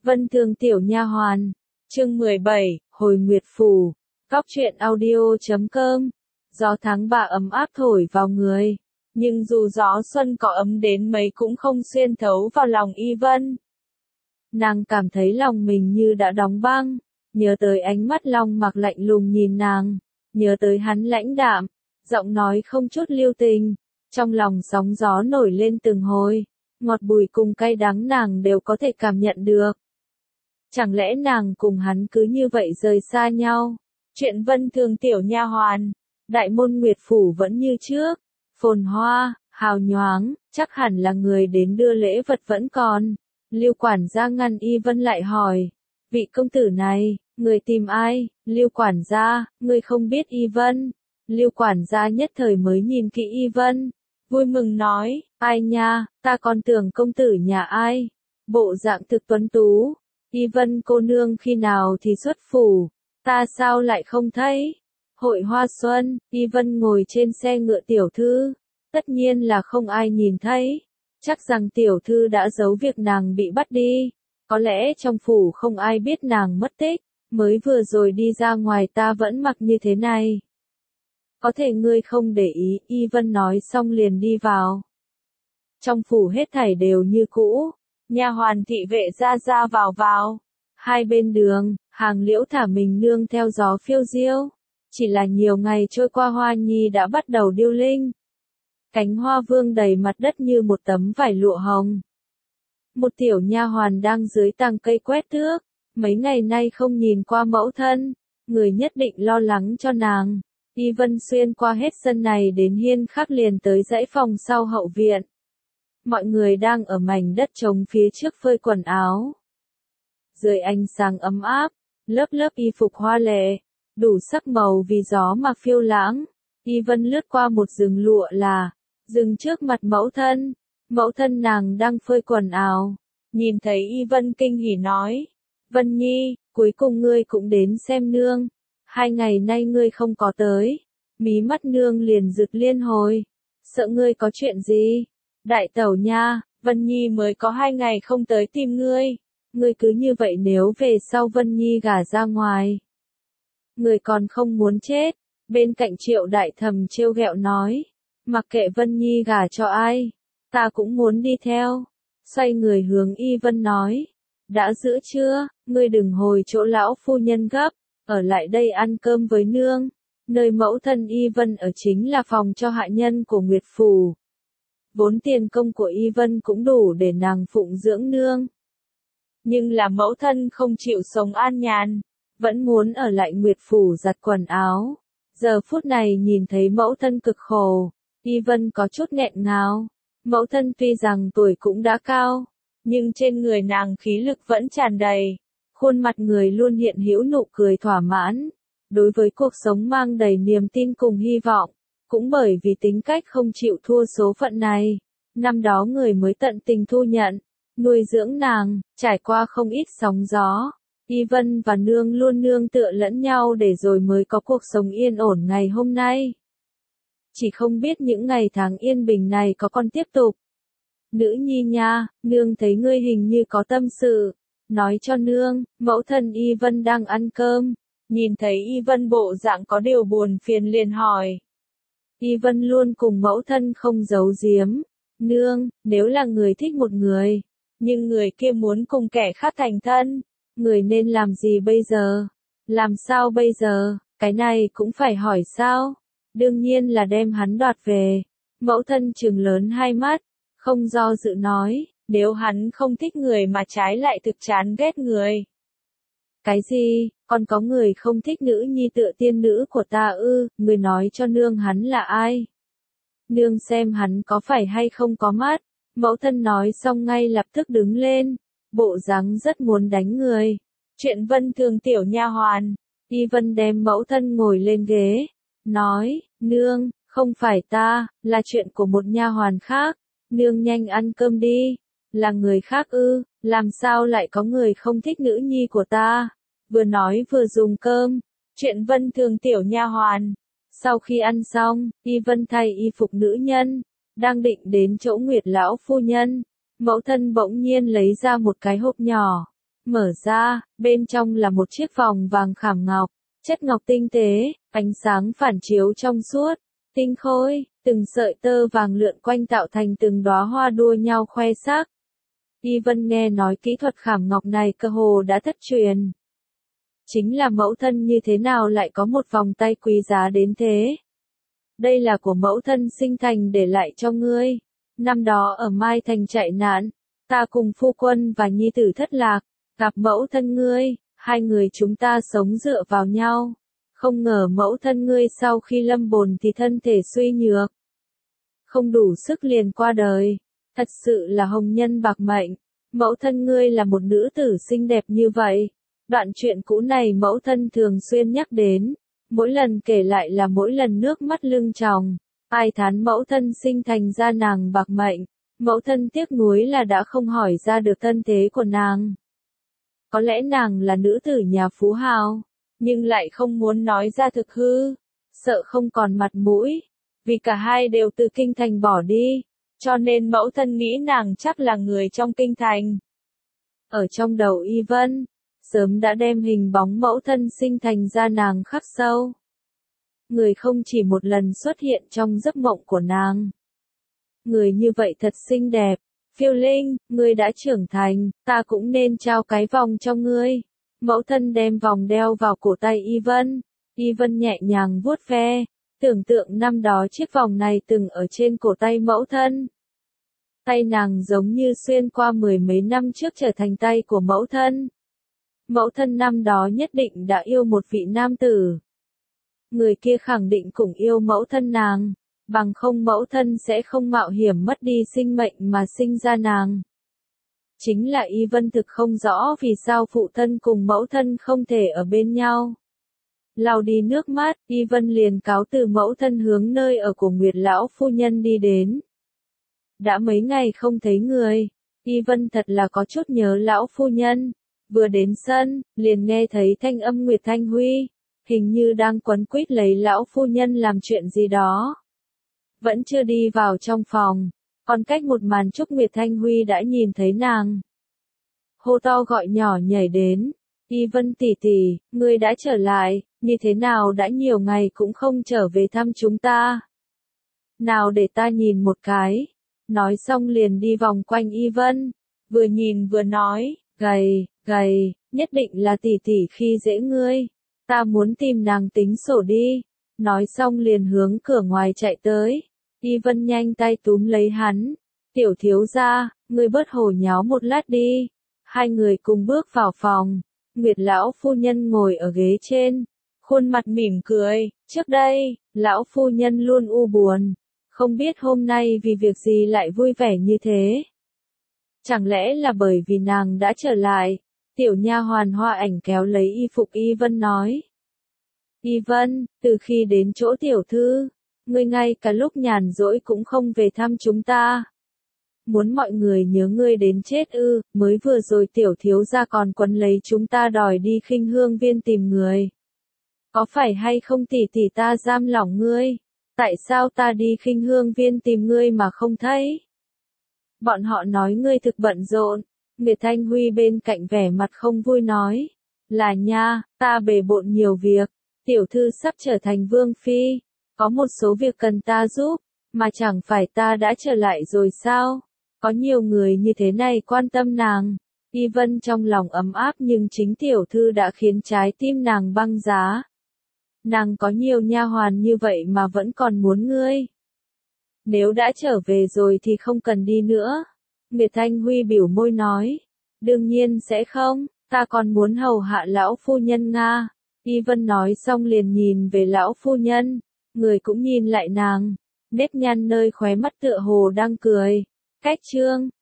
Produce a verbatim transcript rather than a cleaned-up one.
Vân Thường tiểu nha hoàn, chương mười bảy, hồi nguyệt phủ, Cóc truyện audio chấm com. Gió tháng ba ấm áp thổi vào người, nhưng dù gió xuân có ấm đến mấy cũng không xuyên thấu vào lòng Y Vân. Nàng cảm thấy lòng mình như đã đóng băng, nhớ tới ánh mắt Long Mặc lạnh lùng nhìn nàng, nhớ tới hắn lãnh đạm, giọng nói không chút lưu tình, trong lòng sóng gió nổi lên từng hồi, ngọt bùi cùng cay đắng nàng đều có thể cảm nhận được. Chẳng lẽ nàng cùng hắn cứ như vậy rời xa nhau? Chuyện Vân Thường tiểu nha hoàn, đại môn nguyệt phủ vẫn như trước, phồn hoa, hào nhoáng, chắc hẳn là người đến đưa lễ vật vẫn còn. Lưu quản gia ngăn Y Vân lại hỏi, vị công tử này, người tìm ai? Lưu quản gia, người không biết Y Vân. Lưu quản gia nhất thời mới nhìn kỹ Y Vân, vui mừng nói, ai nha, ta còn tưởng công tử nhà ai, bộ dạng thực tuấn tú. Y Vân cô nương khi nào thì xuất phủ, ta sao lại không thấy? Hội hoa xuân, Y Vân ngồi trên xe ngựa tiểu thư, tất nhiên là không ai nhìn thấy, chắc rằng tiểu thư đã giấu việc nàng bị bắt đi, có lẽ trong phủ không ai biết nàng mất tích, mới vừa rồi đi ra ngoài ta vẫn mặc như thế này. Có thể ngươi không để ý, Y Vân nói xong liền đi vào. Trong phủ hết thảy đều như cũ, nha hoàn thị vệ ra ra vào vào, hai bên đường, Hàng Liễu thả mình nương theo gió phiêu diêu, chỉ là nhiều ngày trôi qua hoa nhi đã bắt đầu điêu linh. Cánh hoa vương đầy mặt đất như một tấm vải lụa hồng. Một tiểu nha hoàn đang dưới tàng cây quét tước, mấy ngày nay không nhìn qua mẫu thân, người nhất định lo lắng cho nàng. Y Vân xuyên qua hết sân này đến hiên khắc liền tới dãy phòng sau hậu viện. Mọi người đang ở mảnh đất trống phía trước phơi quần áo. Dưới ánh sáng ấm áp, lớp lớp y phục hoa lệ, đủ sắc màu vì gió mà phiêu lãng. Y Vân lướt qua một rừng lụa là, dừng trước mặt mẫu thân, mẫu thân nàng đang phơi quần áo. Nhìn thấy Y Vân kinh hỉ nói, Vân Nhi, cuối cùng ngươi cũng đến xem nương. Hai ngày nay ngươi không có tới, mí mắt nương liền rực liên hồi, sợ ngươi có chuyện gì? Đại tẩu nha, Vân Nhi mới có hai ngày không tới tìm ngươi, ngươi cứ như vậy nếu về sau Vân Nhi gả ra ngoài, ngươi còn không muốn chết. Bên cạnh Triệu Đại Thẩm trêu ghẹo nói, mặc kệ Vân Nhi gả cho ai, ta cũng muốn đi theo. Xoay người hướng Y Vân nói, đã giữ chưa, ngươi đừng hồi chỗ lão phu nhân gấp. Ở lại đây ăn cơm với nương, nơi mẫu thân Y Vân ở chính là phòng cho hạ nhân của Nguyệt Phủ. Vốn tiền công của Y Vân cũng đủ để nàng phụng dưỡng nương. Nhưng là mẫu thân không chịu sống an nhàn, vẫn muốn ở lại Nguyệt Phủ giặt quần áo. Giờ phút này nhìn thấy mẫu thân cực khổ, Y Vân có chút nghẹn ngào. Mẫu thân tuy rằng tuổi cũng đã cao, nhưng trên người nàng khí lực vẫn tràn đầy. Khuôn mặt người luôn hiện hữu nụ cười thỏa mãn, đối với cuộc sống mang đầy niềm tin cùng hy vọng, cũng bởi vì tính cách không chịu thua số phận này, năm đó người mới tận tình thu nhận, nuôi dưỡng nàng, trải qua không ít sóng gió, Y Vân và nương luôn nương tựa lẫn nhau để rồi mới có cuộc sống yên ổn ngày hôm nay. Chỉ không biết những ngày tháng yên bình này có còn tiếp tục. Nữ nhi nha, nương thấy ngươi hình như có tâm sự. Nói cho nương, mẫu thân Y Vân đang ăn cơm, nhìn thấy Y Vân bộ dạng có điều buồn phiền liền hỏi. Y Vân luôn cùng mẫu thân không giấu giếm, nương, nếu là người thích một người, nhưng người kia muốn cùng kẻ khác thành thân, người nên làm gì bây giờ? Làm sao bây giờ? Cái này cũng phải hỏi sao? Đương nhiên là đem hắn đoạt về. Mẫu thân trừng lớn hai mắt, không do dự nói. Nếu hắn không thích người mà trái lại thực chán ghét người. Cái gì, còn có người không thích nữ nhi tựa tiên nữ của ta ư, người nói cho nương hắn là ai? Nương xem hắn có phải hay không có mắt. Mẫu thân nói xong ngay lập tức đứng lên, bộ dáng rất muốn đánh người. Chuyện Vân Thường tiểu nha hoàn, Y Vân đem mẫu thân ngồi lên ghế, nói, nương, không phải ta, là chuyện của một nha hoàn khác, nương nhanh ăn cơm đi. Là người khác ư, làm sao lại có người không thích nữ nhi của ta? Vừa nói vừa dùng cơm. Chuyện Vân Thường tiểu nha hoàn. Sau khi ăn xong, Y Vân thay y phục nữ nhân, đang định đến chỗ Nguyệt lão phu nhân. Mẫu thân bỗng nhiên lấy ra một cái hộp nhỏ, Mở ra, bên trong là một chiếc vòng vàng khảm ngọc, chất ngọc tinh tế, ánh sáng phản chiếu trong suốt, tinh khôi, từng sợi tơ vàng lượn quanh tạo thành từng đóa hoa đua nhau khoe sắc. Y Vân nghe nói kỹ thuật khảm ngọc này cơ hồ đã thất truyền. Chính là mẫu thân như thế nào lại có một vòng tay quý giá đến thế? Đây là của mẫu thân sinh thành để lại cho ngươi. Năm đó ở Mai Thành chạy nạn, ta cùng phu quân và nhi tử thất lạc, gặp mẫu thân ngươi, hai người chúng ta sống dựa vào nhau. Không ngờ mẫu thân ngươi sau khi lâm bồn thì thân thể suy nhược. Không đủ sức liền qua đời. Thật sự là hồng nhân bạc mệnh. Mẫu thân ngươi là một nữ tử xinh đẹp như vậy. Đoạn chuyện cũ này mẫu thân thường xuyên nhắc đến. Mỗi lần kể lại là mỗi lần nước mắt lưng tròng. Ai thán mẫu thân sinh thành ra nàng bạc mệnh. Mẫu thân tiếc nuối là đã không hỏi ra được thân thế của nàng. Có lẽ nàng là nữ tử nhà phú hào, nhưng lại không muốn nói ra thực hư, sợ không còn mặt mũi, vì cả hai đều từ kinh thành bỏ đi, cho nên mẫu thân nghĩ nàng chắc là người trong kinh thành. Ở trong đầu Y Vân, sớm đã đem hình bóng mẫu thân sinh thành ra nàng khắc sâu. Người không chỉ một lần xuất hiện trong giấc mộng của nàng. Người như vậy thật xinh đẹp. Phiêu Linh, ngươi đã trưởng thành, ta cũng nên trao cái vòng cho ngươi. Mẫu thân đem vòng đeo vào cổ tay Y Vân. Y Vân nhẹ nhàng vuốt ve, tưởng tượng năm đó chiếc vòng này từng ở trên cổ tay mẫu thân. Tay nàng giống như xuyên qua mười mấy năm trước trở thành tay của mẫu thân. Mẫu thân năm đó nhất định đã yêu một vị nam tử. Người kia khẳng định cũng yêu mẫu thân nàng. Bằng không mẫu thân sẽ không mạo hiểm mất đi sinh mệnh mà sinh ra nàng. Chính là Y Vân thực không rõ vì sao phụ thân cùng mẫu thân không thể ở bên nhau. Lau đi nước mắt, Y Vân liền cáo từ mẫu thân hướng nơi ở của Nguyệt lão phu nhân đi đến. Đã mấy ngày không thấy người, Y Vân thật là có chút nhớ lão phu nhân. Vừa đến sân, liền nghe thấy thanh âm Nguyệt Thanh Huy, hình như đang quấn quýt lấy lão phu nhân làm chuyện gì đó. Vẫn chưa đi vào trong phòng, còn cách một màn Trúc Nguyệt Thanh Huy đã nhìn thấy nàng. Hô to gọi nhỏ nhảy đến, Y Vân tỷ tỷ, ngươi đã trở lại, như thế nào đã nhiều ngày cũng không trở về thăm chúng ta. Nào để ta nhìn một cái, nói xong liền đi vòng quanh Y Vân, vừa nhìn vừa nói, gầy, gầy, nhất định là tỷ tỷ khi dễ ngươi, ta muốn tìm nàng tính sổ đi, nói xong liền hướng cửa ngoài chạy tới. Y Vân nhanh tay túm lấy hắn, tiểu thiếu gia, ngươi bớt hồ nháo một lát đi. Hai người cùng bước vào phòng, Nguyệt lão phu nhân ngồi ở ghế trên, khuôn mặt mỉm cười, trước đây, lão phu nhân luôn u buồn, không biết hôm nay vì việc gì lại vui vẻ như thế. Chẳng lẽ là bởi vì nàng đã trở lại, tiểu nha hoàn Hoa Ảnh kéo lấy y phục Y Vân nói. Y Vân, từ khi đến chỗ tiểu thư, ngươi ngay cả lúc nhàn rỗi cũng không về thăm chúng ta. Muốn mọi người nhớ ngươi đến chết ư, mới vừa rồi tiểu thiếu gia còn quấn lấy chúng ta đòi đi Khinh Hương Viên tìm người. Có phải hay không tỷ tỷ ta giam lỏng ngươi? Tại sao ta đi Khinh Hương Viên tìm ngươi mà không thấy? Bọn họ nói ngươi thực bận rộn. Nguyệt Thanh Huy bên cạnh vẻ mặt không vui nói. Là nha, ta bề bộn nhiều việc. Tiểu thư sắp trở thành vương phi. Có một số việc cần ta giúp, mà chẳng phải ta đã trở lại rồi sao? Có nhiều người như thế này quan tâm nàng. Y Vân trong lòng ấm áp nhưng chính tiểu thư đã khiến trái tim nàng băng giá. Nàng có nhiều nha hoàn như vậy mà vẫn còn muốn ngươi. Nếu đã trở về rồi thì không cần đi nữa. Nguyệt Thanh Huy biểu môi nói. Đương nhiên sẽ không, ta còn muốn hầu hạ lão phu nhân Nga. Y Vân nói xong liền nhìn về lão phu nhân. Người cũng nhìn lại nàng, nếp nhăn nơi khóe mắt tựa hồ đang cười. Cách chương